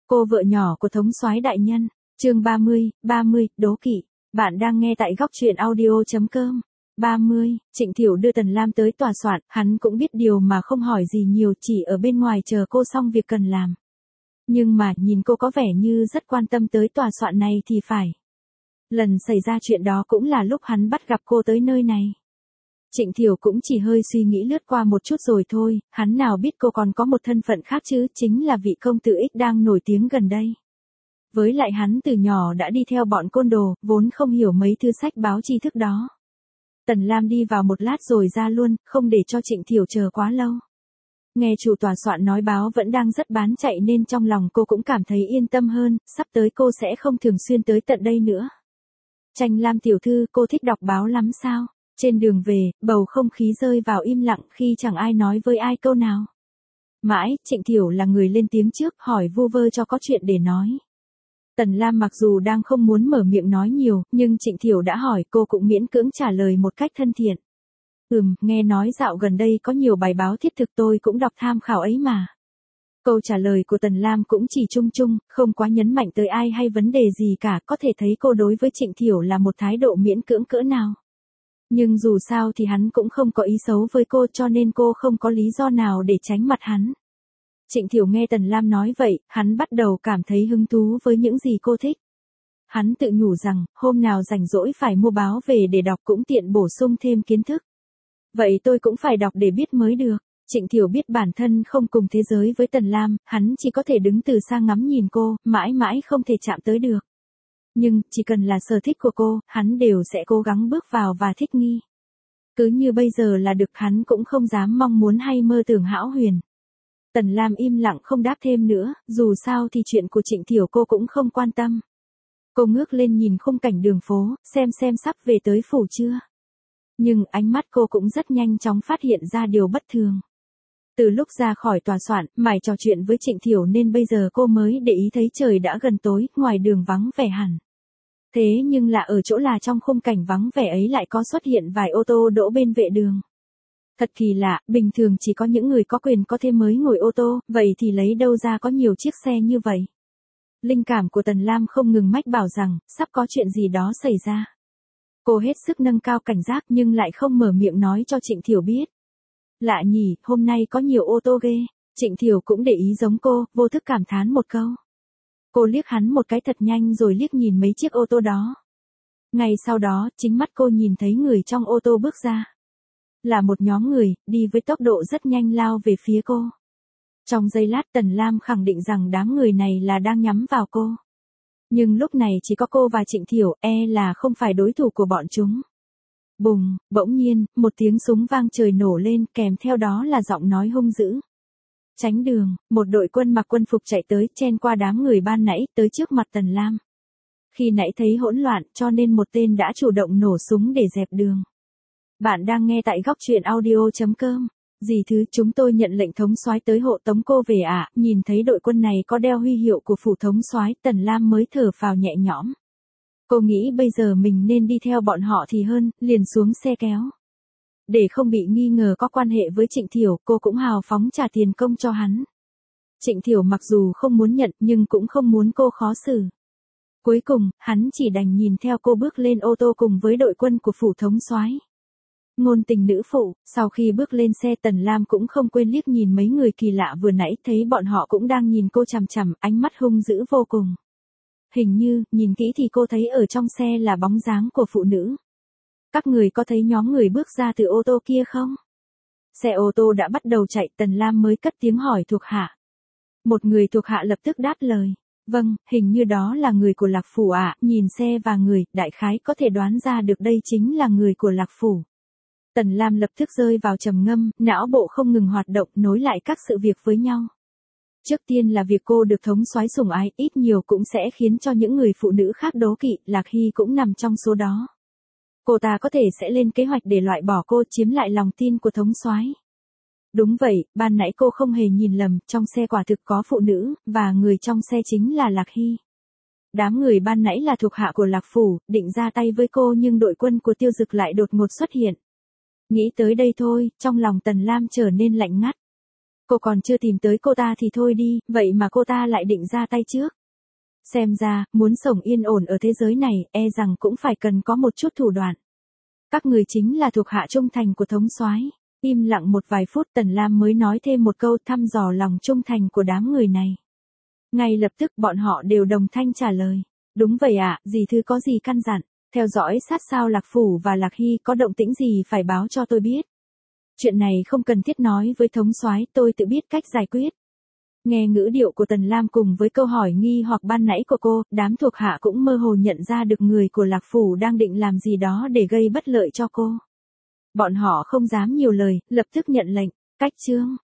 Cô vợ nhỏ của thống soái đại nhân, chương 30, đố kỵ. Bạn đang nghe tại góc truyện audio.com. 30, Trịnh Thiểu đưa Tần Lam tới tòa soạn, hắn cũng biết điều mà không hỏi gì nhiều, chỉ ở bên ngoài chờ cô xong việc cần làm. Nhưng mà nhìn cô có vẻ như rất quan tâm tới tòa soạn này thì phải. Lần xảy ra chuyện đó cũng là lúc hắn bắt gặp cô tới nơi này. Trịnh Thiểu cũng chỉ hơi suy nghĩ lướt qua một chút rồi thôi, hắn nào biết cô còn có một thân phận khác chứ, chính là vị công tử X đang nổi tiếng gần đây. Với lại hắn từ nhỏ đã đi theo bọn côn đồ, vốn không hiểu mấy thư sách báo tri thức đó. Tần Lam đi vào một lát rồi ra luôn, không để cho Trịnh Thiểu chờ quá lâu. Nghe chủ tòa soạn nói báo vẫn đang rất bán chạy nên trong lòng cô cũng cảm thấy yên tâm hơn, sắp tới cô sẽ không thường xuyên tới tận đây nữa. Tranh Lam tiểu thư, cô thích đọc báo lắm sao? Trên đường về, bầu không khí rơi vào im lặng khi chẳng ai nói với ai câu nào. Mãi, Trịnh Thiểu là người lên tiếng trước, hỏi vu vơ cho có chuyện để nói. Tần Lam mặc dù đang không muốn mở miệng nói nhiều, nhưng Trịnh Thiểu đã hỏi, cô cũng miễn cưỡng trả lời một cách thân thiện. Nghe nói dạo gần đây có nhiều bài báo thiết thực, tôi cũng đọc tham khảo ấy mà. Câu trả lời của Tần Lam cũng chỉ chung chung, không quá nhấn mạnh tới ai hay vấn đề gì cả, có thể thấy cô đối với Trịnh Thiểu là một thái độ miễn cưỡng cỡ nào. Nhưng dù sao thì hắn cũng không có ý xấu với cô, cho nên cô không có lý do nào để tránh mặt hắn. Trịnh Thiểu nghe Tần Lam nói vậy, hắn bắt đầu cảm thấy hứng thú với những gì cô thích. Hắn tự nhủ rằng, hôm nào rảnh rỗi phải mua báo về để đọc cũng tiện bổ sung thêm kiến thức. Vậy tôi cũng phải đọc để biết mới được. Trịnh Thiểu biết bản thân không cùng thế giới với Tần Lam, hắn chỉ có thể đứng từ xa ngắm nhìn cô, mãi mãi không thể chạm tới được. Nhưng, chỉ cần là sở thích của cô, hắn đều sẽ cố gắng bước vào và thích nghi. Cứ như bây giờ là được, hắn cũng không dám mong muốn hay mơ tưởng hão huyền. Tần Lam im lặng không đáp thêm nữa, dù sao thì chuyện của Trịnh Thiểu cô cũng không quan tâm. Cô ngước lên nhìn khung cảnh đường phố, xem sắp về tới phủ chưa. Nhưng ánh mắt cô cũng rất nhanh chóng phát hiện ra điều bất thường. Từ lúc ra khỏi tòa soạn, mải trò chuyện với Trịnh Thiểu nên bây giờ cô mới để ý thấy trời đã gần tối, ngoài đường vắng vẻ hẳn. Thế nhưng là ở chỗ là trong khung cảnh vắng vẻ ấy lại có xuất hiện vài ô tô đỗ bên vệ đường. Thật kỳ lạ, bình thường chỉ có những người có quyền có thế mới ngồi ô tô, vậy thì lấy đâu ra có nhiều chiếc xe như vậy. Linh cảm của Tần Lam không ngừng mách bảo rằng, sắp có chuyện gì đó xảy ra. Cô hết sức nâng cao cảnh giác nhưng lại không mở miệng nói cho Trịnh Thiểu biết. Lạ nhỉ, hôm nay có nhiều ô tô ghê. Trịnh Thiểu cũng để ý giống cô, vô thức cảm thán một câu. Cô liếc hắn một cái thật nhanh rồi liếc nhìn mấy chiếc ô tô đó. Ngay sau đó, chính mắt cô nhìn thấy người trong ô tô bước ra. Là một nhóm người, đi với tốc độ rất nhanh lao về phía cô. Trong giây lát Tần Lam khẳng định rằng đám người này là đang nhắm vào cô. Nhưng lúc này chỉ có cô và Trịnh Thiểu, là không phải đối thủ của bọn chúng. Bùng, bỗng nhiên, một tiếng súng vang trời nổ lên, kèm theo đó là giọng nói hung dữ. Tránh đường, một đội quân mặc quân phục chạy tới, chen qua đám người ban nãy, tới trước mặt Tần Lam. Khi nãy thấy hỗn loạn, cho nên một tên đã chủ động nổ súng để dẹp đường. Bạn đang nghe tại góc truyện audio.com. Dì thứ, chúng tôi nhận lệnh thống soái tới hộ tống cô về ạ. Nhìn thấy đội quân này có đeo huy hiệu của phủ thống soái, Tần Lam mới thở phào nhẹ nhõm. Cô nghĩ bây giờ mình nên đi theo bọn họ thì hơn, liền xuống xe kéo. Để không bị nghi ngờ có quan hệ với Trịnh Thiểu, cô cũng hào phóng trả tiền công cho hắn. Trịnh Thiểu mặc dù không muốn nhận nhưng cũng không muốn cô khó xử. Cuối cùng, hắn chỉ đành nhìn theo cô bước lên ô tô cùng với đội quân của phủ thống soái. Ngôn tình nữ phụ, sau khi bước lên xe Tần Lam cũng không quên liếc nhìn mấy người kỳ lạ vừa nãy, thấy bọn họ cũng đang nhìn cô chằm chằm, ánh mắt hung dữ vô cùng. Hình như, nhìn kỹ thì cô thấy ở trong xe là bóng dáng của phụ nữ. Các người có thấy nhóm người bước ra từ ô tô kia không? Xe ô tô đã bắt đầu chạy, Tần Lam mới cất tiếng hỏi thuộc hạ. Một người thuộc hạ lập tức đáp lời. Vâng, hình như đó là người của Lạc Phủ ạ, nhìn xe và người, đại khái có thể đoán ra được đây chính là người của Lạc Phủ. Tần Lam lập tức rơi vào trầm ngâm, não bộ không ngừng hoạt động, nối lại các sự việc với nhau. Trước tiên là việc cô được thống soái sủng ái, ít nhiều cũng sẽ khiến cho những người phụ nữ khác đố kỵ, Lạc Hy cũng nằm trong số đó. Cô ta có thể sẽ lên kế hoạch để loại bỏ cô, chiếm lại lòng tin của thống soái. Đúng vậy, ban nãy cô không hề nhìn lầm, trong xe quả thực có phụ nữ, và người trong xe chính là Lạc Hy. Đám người ban nãy là thuộc hạ của Lạc Phủ, định ra tay với cô nhưng đội quân của Tiêu Dực lại đột ngột xuất hiện. Nghĩ tới đây thôi, trong lòng Tần Lam trở nên lạnh ngắt. Cô còn chưa tìm tới cô ta thì thôi đi, vậy mà cô ta lại định ra tay trước. Xem ra, muốn sống yên ổn ở thế giới này, e rằng cũng phải cần có một chút thủ đoạn. Các người chính là thuộc hạ trung thành của thống soái. Im lặng một vài phút Tần Lam mới nói thêm một câu thăm dò lòng trung thành của đám người này. Ngay lập tức bọn họ đều đồng thanh trả lời. Đúng vậy ạ, dì thư có gì căn dặn. Theo dõi sát sao Lạc Phủ và Lạc Hy có động tĩnh gì phải báo cho tôi biết. Chuyện này không cần thiết nói với thống soái, tôi tự biết cách giải quyết. Nghe ngữ điệu của Tần Lam cùng với câu hỏi nghi hoặc ban nãy của cô, đám thuộc hạ cũng mơ hồ nhận ra được người của Lạc Phủ đang định làm gì đó để gây bất lợi cho cô. Bọn họ không dám nhiều lời, lập tức nhận lệnh, cách chương.